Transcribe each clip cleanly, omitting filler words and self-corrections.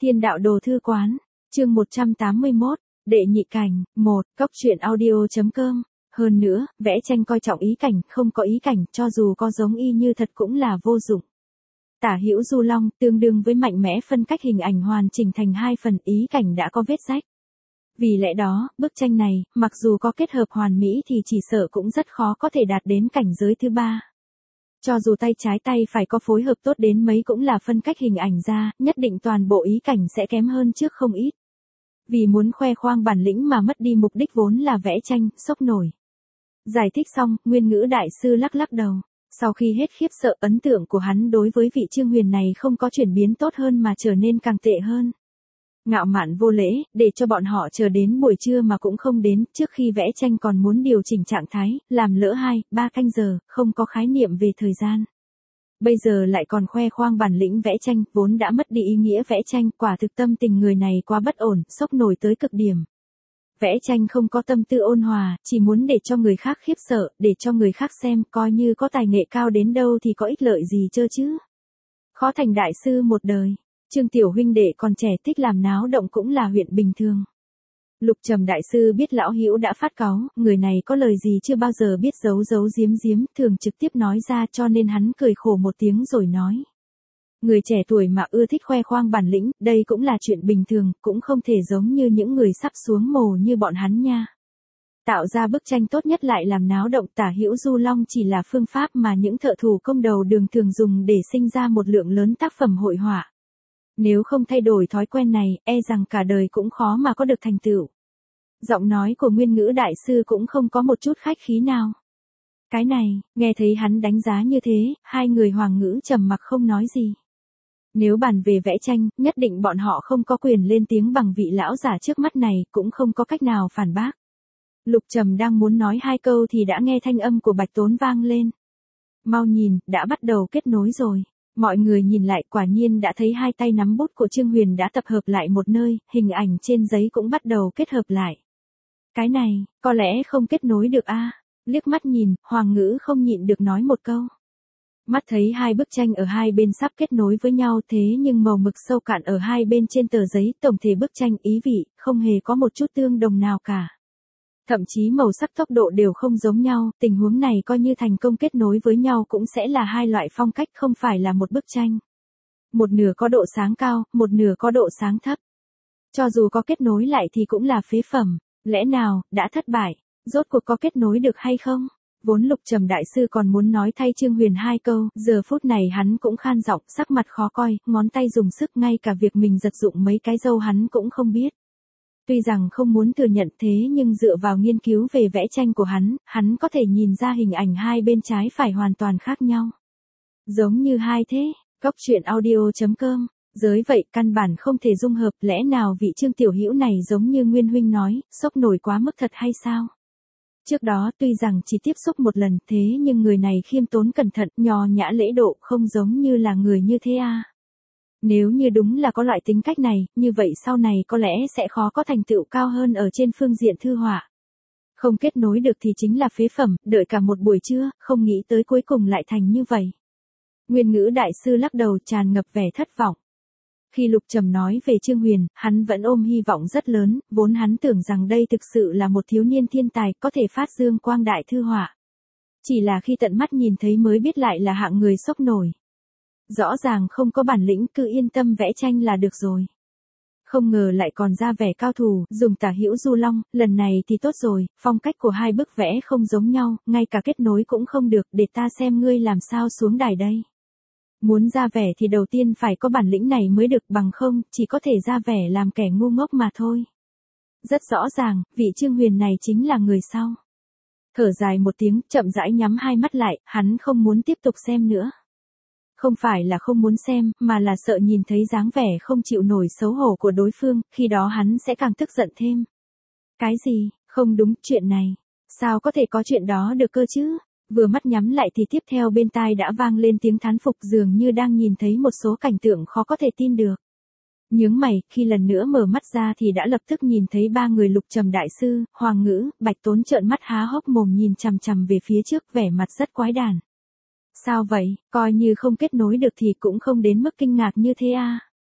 Thiên đạo đồ thư quán, chương 181, đệ nhị cảnh, 1, cốc truyện audio.com. Hơn nữa, vẽ tranh coi trọng ý cảnh, không có ý cảnh, cho dù có giống y như thật cũng là vô dụng. Tả hữu du long, tương đương với mạnh mẽ phân cách hình ảnh hoàn chỉnh thành hai phần, ý cảnh đã có vết rách. Vì lẽ đó, bức tranh này, mặc dù có kết hợp hoàn mỹ thì chỉ sợ cũng rất khó có thể đạt đến cảnh giới thứ ba. Cho dù tay trái tay phải có phối hợp tốt đến mấy cũng là phân cách hình ảnh ra, nhất định toàn bộ ý cảnh sẽ kém hơn trước không ít. Vì muốn khoe khoang bản lĩnh mà mất đi mục đích vốn là vẽ tranh, sốc nổi. Giải thích xong, Nguyên Ngữ đại sư lắc lắc đầu. Sau khi hết khiếp sợ, ấn tượng của hắn đối với vị Trương Huyền này không có chuyển biến tốt hơn mà trở nên càng tệ hơn. Ngạo mạn vô lễ, để cho bọn họ chờ đến buổi trưa mà cũng không đến, trước khi vẽ tranh còn muốn điều chỉnh trạng thái, làm lỡ 2-3 canh giờ, không có khái niệm về thời gian. Bây giờ lại còn khoe khoang bản lĩnh vẽ tranh, vốn đã mất đi ý nghĩa vẽ tranh, quả thực tâm tình người này quá bất ổn, sốc nổi tới cực điểm. Vẽ tranh không có tâm tư ôn hòa, chỉ muốn để cho người khác khiếp sợ, để cho người khác xem, coi như có tài nghệ cao đến đâu thì có ích lợi gì chơ chứ. Khó thành đại sư một đời. Trương tiểu huynh đệ còn trẻ thích làm náo động cũng là huyện bình thường. Lục Trầm đại sư biết lão hữu đã phát cáu, người này có lời gì chưa bao giờ biết giấu giấu giếm giếm, thường trực tiếp nói ra, cho nên hắn cười khổ một tiếng rồi nói. Người trẻ tuổi mà ưa thích khoe khoang bản lĩnh, đây cũng là chuyện bình thường, cũng không thể giống như những người sắp xuống mồ như bọn hắn nha. Tạo ra bức tranh tốt nhất lại làm náo động, Tả hữu du long chỉ là phương pháp mà những thợ thủ công đầu đường thường dùng để sinh ra một lượng lớn tác phẩm hội họa. Nếu không thay đổi thói quen này, e rằng cả đời cũng khó mà có được thành tựu. Giọng nói của Nguyên Ngữ đại sư cũng không có một chút khách khí nào. Cái này, nghe thấy hắn đánh giá như thế, hai người Hoàng Ngữ trầm mặc không nói gì. Nếu bàn về vẽ tranh, nhất định bọn họ không có quyền lên tiếng bằng vị lão giả trước mắt này, cũng không có cách nào phản bác. Lục Trầm đang muốn nói hai câu thì đã nghe thanh âm của Bạch Tốn vang lên. Mau nhìn, đã bắt đầu kết nối rồi. Mọi người nhìn lại, quả nhiên đã thấy hai tay nắm bút của Trương Huyền đã tập hợp lại một nơi, hình ảnh trên giấy cũng bắt đầu kết hợp lại. Cái này, có lẽ không kết nối được a. Liếc mắt nhìn, Hoàng Ngữ không nhịn được nói một câu. Mắt thấy hai bức tranh ở hai bên sắp kết nối với nhau, thế nhưng màu mực sâu cạn ở hai bên trên tờ giấy, tổng thể bức tranh ý vị, không hề có một chút tương đồng nào cả. Thậm chí màu sắc tốc độ đều không giống nhau, tình huống này coi như thành công kết nối với nhau cũng sẽ là hai loại phong cách, không phải là một bức tranh. Một nửa có độ sáng cao, một nửa có độ sáng thấp. Cho dù có kết nối lại thì cũng là phế phẩm, lẽ nào, đã thất bại, rốt cuộc có kết nối được hay không? Vốn Lục Trầm đại sư còn muốn nói thay Trương Huyền hai câu, giờ phút này hắn cũng khan giọng, sắc mặt khó coi, ngón tay dùng sức, ngay cả việc mình giật dụng mấy cái râu hắn cũng không biết. Tuy rằng không muốn thừa nhận thế nhưng dựa vào nghiên cứu về vẽ tranh của hắn có thể nhìn ra hình ảnh hai bên trái phải hoàn toàn khác nhau. Giống như hai thế, cốc truyện audio.com, giới vậy căn bản không thể dung hợp, lẽ nào vị Trương tiểu hữu này giống như Nguyên huynh nói, sốc nổi quá mức thật hay sao? Trước đó tuy rằng chỉ tiếp xúc một lần thế nhưng người này khiêm tốn cẩn thận, nho nhã lễ độ, không giống như là người như thế à. Nếu như đúng là có loại tính cách này, như vậy sau này có lẽ sẽ khó có thành tựu cao hơn ở trên phương diện thư họa. Không kết nối được thì chính là phế phẩm, đợi cả một buổi trưa, không nghĩ tới cuối cùng lại thành như vậy. Nguyên Ngữ đại sư lắc đầu, tràn ngập vẻ thất vọng. Khi Lục Trầm nói về Trương Huyền, hắn vẫn ôm hy vọng rất lớn, vốn hắn tưởng rằng đây thực sự là một thiếu niên thiên tài, có thể phát dương quang đại thư họa. Chỉ là khi tận mắt nhìn thấy mới biết lại là hạng người sốc nổi. Rõ ràng không có bản lĩnh, cứ yên tâm vẽ tranh là được rồi. Không ngờ lại còn ra vẻ cao thủ, dùng Tả hữu du long, lần này thì tốt rồi, phong cách của hai bức vẽ không giống nhau, ngay cả kết nối cũng không được, để ta xem ngươi làm sao xuống đài đây. Muốn ra vẻ thì đầu tiên phải có bản lĩnh này mới được, bằng không, chỉ có thể ra vẻ làm kẻ ngu ngốc mà thôi. Rất rõ ràng, vị Trương Huyền này chính là người sau. Thở dài một tiếng, chậm rãi nhắm hai mắt lại, hắn không muốn tiếp tục xem nữa. Không phải là không muốn xem, mà là sợ nhìn thấy dáng vẻ không chịu nổi xấu hổ của đối phương, khi đó hắn sẽ càng tức giận thêm. Cái gì, không đúng, chuyện này, sao có thể có chuyện đó được cơ chứ? Vừa mắt nhắm lại thì tiếp theo bên tai đã vang lên tiếng thán phục, dường như đang nhìn thấy một số cảnh tượng khó có thể tin được. Nhướng mày, khi lần nữa mở mắt ra thì đã lập tức nhìn thấy ba người Lục Trầm đại sư, Hoàng Ngữ, Bạch Tốn trợn mắt há hốc mồm nhìn chằm chằm về phía trước, vẻ mặt rất quái đản. Sao vậy, coi như không kết nối được thì cũng không đến mức kinh ngạc như thế à?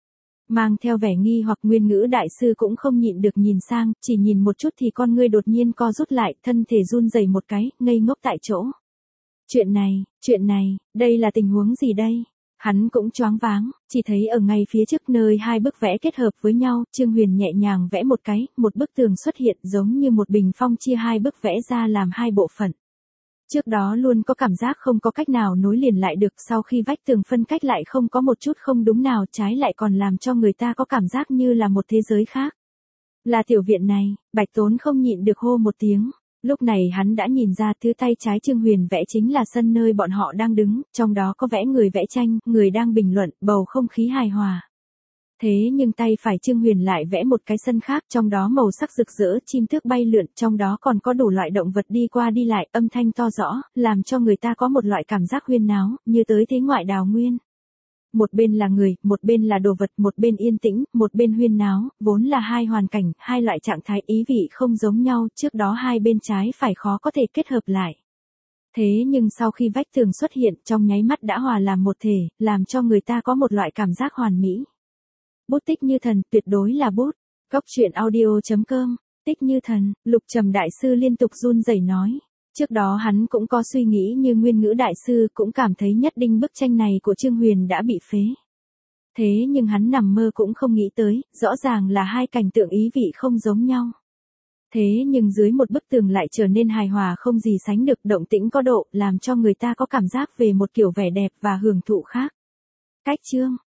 Mang theo vẻ nghi hoặc Nguyên Ngữ đại sư cũng không nhịn được nhìn sang, chỉ nhìn một chút thì con ngươi đột nhiên co rút lại, thân thể run rẩy một cái, ngây ngốc tại chỗ. Chuyện này, đây là tình huống gì đây? Hắn cũng choáng váng, chỉ thấy ở ngay phía trước nơi hai bức vẽ kết hợp với nhau, Trương Huyền nhẹ nhàng vẽ một cái, một bức tường xuất hiện giống như một bình phong chia hai bức vẽ ra làm hai bộ phận. Trước đó luôn có cảm giác không có cách nào nối liền lại được, sau khi vách tường phân cách lại không có một chút không đúng nào, trái lại còn làm cho người ta có cảm giác như là một thế giới khác. Là tiểu viện này, Bạch Tốn không nhịn được hô một tiếng. Lúc này hắn đã nhìn ra thứ tay trái Trương Huyền vẽ chính là sân nơi bọn họ đang đứng, trong đó có vẽ người vẽ tranh, người đang bình luận, bầu không khí hài hòa. Thế nhưng tay phải Trương Huyền lại vẽ một cái sân khác, trong đó màu sắc rực rỡ, chim tước bay lượn, trong đó còn có đủ loại động vật đi qua đi lại, âm thanh to rõ, làm cho người ta có một loại cảm giác huyên náo, như tới thế ngoại đào nguyên. Một bên là người, một bên là đồ vật, một bên yên tĩnh, một bên huyên náo, vốn là hai hoàn cảnh, hai loại trạng thái ý vị không giống nhau, trước đó hai bên trái phải khó có thể kết hợp lại. Thế nhưng sau khi vách tường xuất hiện, trong nháy mắt đã hòa làm một thể, làm cho người ta có một loại cảm giác hoàn mỹ. Bút tích như thần, tuyệt đối là bút. Góc truyện audio.com, tích như thần, Lục Trầm đại sư liên tục run rẩy nói. Trước đó hắn cũng có suy nghĩ như Nguyên Ngữ đại sư, cũng cảm thấy nhất định bức tranh này của Trương Huyền đã bị phế. Thế nhưng hắn nằm mơ cũng không nghĩ tới, rõ ràng là hai cảnh tượng ý vị không giống nhau. Thế nhưng dưới một bức tường lại trở nên hài hòa không gì sánh được, động tĩnh có độ, làm cho người ta có cảm giác về một kiểu vẻ đẹp và hưởng thụ khác. Cách chương